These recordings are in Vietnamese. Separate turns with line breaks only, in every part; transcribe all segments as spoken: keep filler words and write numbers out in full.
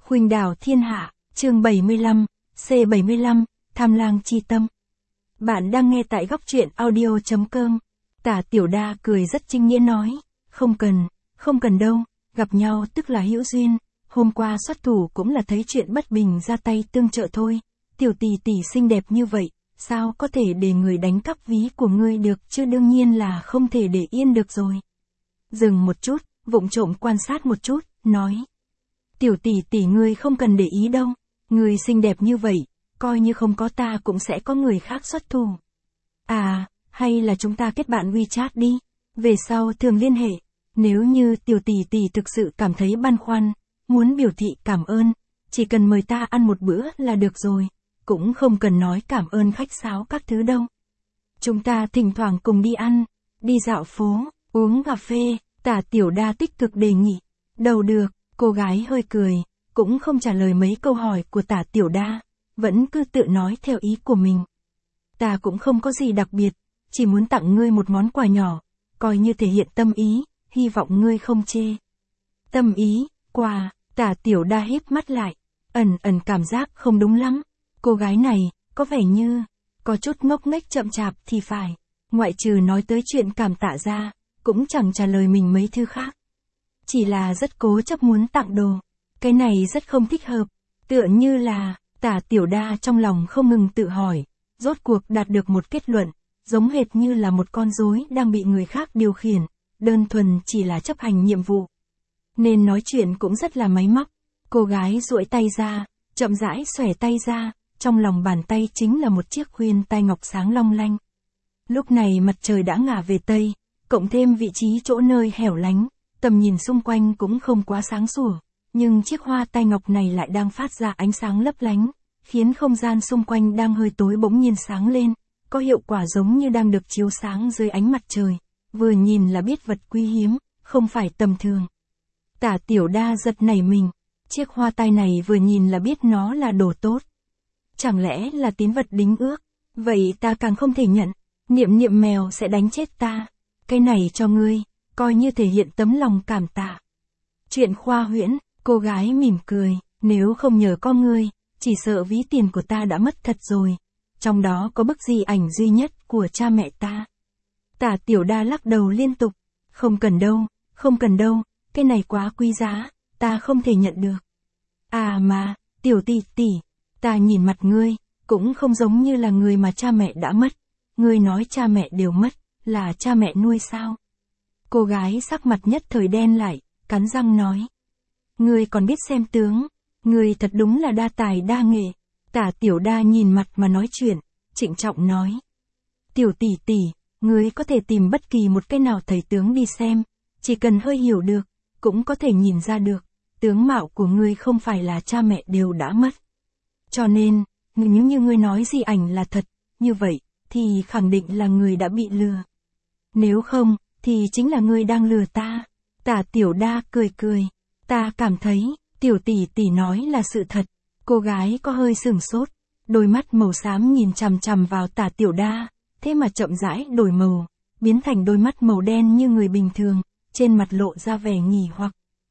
Khuynh đảo thiên hạ, chương bảy mươi lăm, C bảy mươi lăm, Tham lang chi tâm. Bạn đang nghe tại góc truyện audio chấm com. Tả Tiểu Đa cười rất chính nghĩa nói, không cần, không cần đâu, gặp nhau tức là hữu duyên, hôm qua xuất thủ cũng là thấy chuyện bất bình ra tay tương trợ thôi. Tiểu tỷ tỷ xinh đẹp như vậy, sao có thể để người đánh cắp ví của ngươi được chứ, đương nhiên là không thể để yên được rồi. Dừng một chút, vụng trộm quan sát một chút, nói. Tiểu tỷ tỷ ngươi không cần để ý đâu, ngươi xinh đẹp như vậy, coi như không có ta cũng sẽ có người khác xuất thủ. À, hay là chúng ta kết bạn WeChat đi, về sau thường liên hệ, nếu như tiểu tỷ tỷ thực sự cảm thấy băn khoăn, muốn biểu thị cảm ơn, chỉ cần mời ta ăn một bữa là được rồi, cũng không cần nói cảm ơn khách sáo các thứ đâu. Chúng ta thỉnh thoảng cùng đi ăn, đi dạo phố, uống cà phê, Tả Tiểu Đa tích cực đề nghị. Đầu được, cô gái hơi cười, cũng không trả lời mấy câu hỏi của Tả Tiểu Đa, vẫn cứ tự nói theo ý của mình. Ta cũng không có gì đặc biệt, chỉ muốn tặng ngươi một món quà nhỏ, coi như thể hiện tâm ý, hy vọng ngươi không chê. Tâm ý, quà, Tả Tiểu Đa híp mắt lại, ẩn ẩn cảm giác không đúng lắm. Cô gái này, có vẻ như, có chút ngốc nghếch chậm chạp thì phải, ngoại trừ nói tới chuyện cảm tạ ra, cũng chẳng trả lời mình mấy thứ khác. Chỉ là rất cố chấp muốn tặng đồ, cái này rất không thích hợp, tựa như là, Tả Tiểu Đa trong lòng không ngừng tự hỏi, rốt cuộc đạt được một kết luận, giống hệt như là một con rối đang bị người khác điều khiển, đơn thuần chỉ là chấp hành nhiệm vụ. Nên nói chuyện cũng rất là máy móc, cô gái duỗi tay ra, chậm rãi xòe tay ra, trong lòng bàn tay chính là một chiếc khuyên tai ngọc sáng long lanh. Lúc này mặt trời đã ngả về Tây, cộng thêm vị trí chỗ nơi hẻo lánh, tầm nhìn xung quanh cũng không quá sáng sủa, nhưng chiếc hoa tai ngọc này lại đang phát ra ánh sáng lấp lánh, khiến không gian xung quanh đang hơi tối bỗng nhiên sáng lên, có hiệu quả giống như đang được chiếu sáng dưới ánh mặt trời, vừa nhìn là biết vật quý hiếm, không phải tầm thường. Tả Tiểu Đa giật nảy mình, chiếc hoa tai này vừa nhìn là biết nó là đồ tốt. Chẳng lẽ là tín vật đính ước, vậy ta càng không thể nhận, niệm niệm mèo sẽ đánh chết ta, cái này cho ngươi, coi như thể hiện tấm lòng cảm tạ. Chuyện khoa huyễn, cô gái mỉm cười, nếu không nhờ có ngươi, chỉ sợ ví tiền của ta đã mất thật rồi, trong đó có bức di ảnh duy nhất của cha mẹ ta. Tả Tiểu Đa lắc đầu liên tục, không cần đâu, không cần đâu, cái này quá quý giá, ta không thể nhận được. À mà, tiểu tỷ tỷ, ta nhìn mặt ngươi, cũng không giống như là người mà cha mẹ đã mất, ngươi nói cha mẹ đều mất, là cha mẹ nuôi sao? Cô gái sắc mặt nhất thời đen lại, cắn răng nói. Ngươi còn biết xem tướng, ngươi thật đúng là đa tài đa nghệ. Tả Tiểu Đa nhìn mặt mà nói chuyện, trịnh trọng nói. Tiểu tỷ tỷ, ngươi có thể tìm bất kỳ một cái nào thầy tướng đi xem, chỉ cần hơi hiểu được, cũng có thể nhìn ra được, tướng mạo của ngươi không phải là cha mẹ đều đã mất. Cho nên, nếu như ngươi nói di ảnh là thật, như vậy, thì khẳng định là người đã bị lừa. Nếu không, thì chính là ngươi đang lừa ta. Tả Tiểu Đa cười cười, ta cảm thấy, tiểu tỷ tỷ nói là sự thật. Cô gái có hơi sửng sốt, đôi mắt màu xám nhìn chằm chằm vào Tả Tiểu Đa, thế mà chậm rãi đổi màu, biến thành đôi mắt màu đen như người bình thường, trên mặt lộ ra vẻ nghỉ hoặc.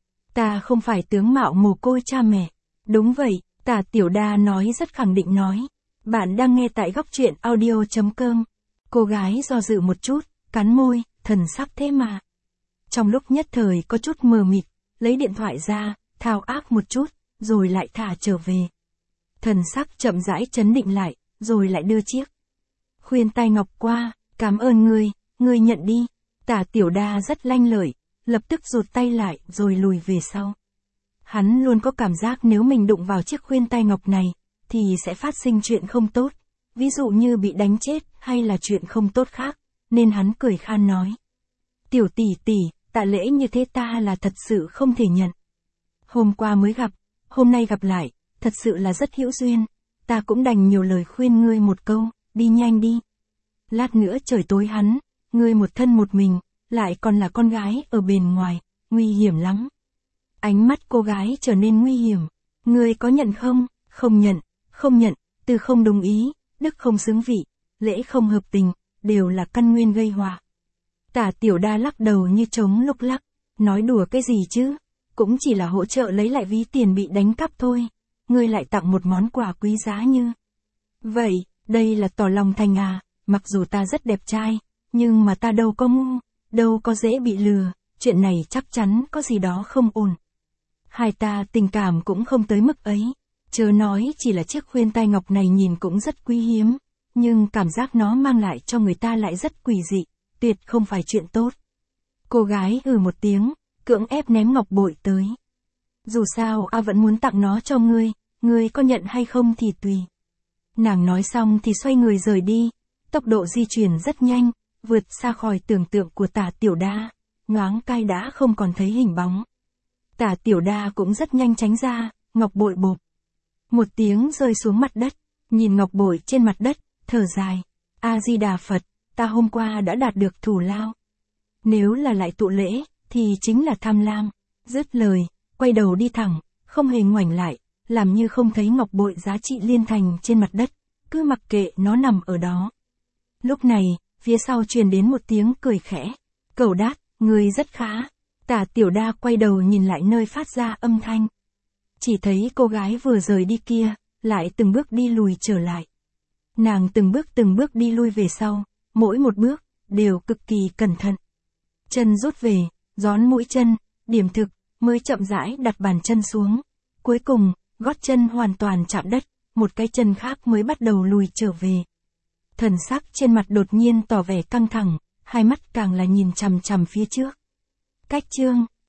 Ta không phải tướng mạo mồ côi cha mẹ. Đúng vậy, Tả Tiểu Đa nói rất khẳng định nói. Bạn đang nghe tại góc truyện audio chấm com. Cô gái do dự một chút, cắn môi, thần sắc thế mà. Trong lúc nhất thời có chút mờ mịt, lấy điện thoại ra, thao ác một chút, rồi lại thả trở về. Thần sắc chậm rãi trấn định lại, rồi lại đưa chiếc khuyên tai ngọc qua, cảm ơn ngươi, ngươi nhận đi. Tả Tiểu Đa rất lanh lợi, lập tức rụt tay lại rồi lùi về sau. Hắn luôn có cảm giác nếu mình đụng vào chiếc khuyên tai ngọc này, thì sẽ phát sinh chuyện không tốt, ví dụ như bị đánh chết hay là chuyện không tốt khác, nên hắn cười khan nói. Tiểu tỷ tỷ, tạ lễ như thế ta là thật sự không thể nhận. Hôm qua mới gặp, hôm nay gặp lại, thật sự là rất hữu duyên, ta cũng đành nhiều lời khuyên ngươi một câu, đi nhanh đi. Lát nữa trời tối hắn, ngươi một thân một mình, lại còn là con gái ở bên ngoài, nguy hiểm lắm. Ánh mắt cô gái trở nên nguy hiểm, ngươi có nhận không? Không nhận, không nhận, từ không đồng ý, đức không xứng vị, lễ không hợp tình, đều là căn nguyên gây họa. Tả Tiểu Đa lắc đầu như trống lúc lắc, nói đùa cái gì chứ? cũng chỉ là hỗ trợ lấy lại ví tiền bị đánh cắp thôi. Ngươi lại tặng một món quà quý giá như vậy, đây là tỏ lòng thành à, mặc dù ta rất đẹp trai, nhưng mà ta đâu có ngu, đâu có dễ bị lừa, chuyện này chắc chắn có gì đó không ổn. Hai ta tình cảm cũng không tới mức ấy, chớ nói chỉ là chiếc khuyên tai ngọc này nhìn cũng rất quý hiếm, nhưng cảm giác nó mang lại cho người ta lại rất quỷ dị, tuyệt không phải chuyện tốt. Cô gái ừ một tiếng, cưỡng ép ném ngọc bội tới. Dù sao A vẫn muốn tặng nó cho ngươi, ngươi có nhận hay không thì tùy. Nàng nói xong thì xoay người rời đi, tốc độ di chuyển rất nhanh, vượt xa khỏi tưởng tượng của Tả Tiểu Đa, nhoáng cai đã không còn thấy hình bóng. Tả Tiểu Đa cũng rất nhanh tránh ra, ngọc bội bộp. Một tiếng rơi xuống mặt đất, nhìn ngọc bội trên mặt đất, thở dài. A-di-đà Phật, ta hôm qua đã đạt được thù lao. Nếu là lại tụ lễ, thì chính là tham lam. Dứt lời, quay đầu đi thẳng, không hề ngoảnh lại, làm như không thấy ngọc bội giá trị liên thành trên mặt đất, cứ mặc kệ nó nằm ở đó. Lúc này, phía sau truyền đến một tiếng cười khẽ. Cẩu đát, ngươi rất khá. Tả Tiểu Đa quay đầu nhìn lại nơi phát ra âm thanh. Chỉ thấy cô gái vừa rời đi kia, lại từng bước đi lùi trở lại. Nàng từng bước từng bước đi lui về sau, mỗi một bước, đều cực kỳ cẩn thận. Chân rút về, gión mũi chân, điểm thực, mới chậm rãi đặt bàn chân xuống. Cuối cùng, gót chân hoàn toàn chạm đất, một cái chân khác mới bắt đầu lùi trở về. Thần sắc trên mặt đột nhiên tỏ vẻ căng thẳng, hai mắt càng là nhìn chằm chằm phía trước. Cách chương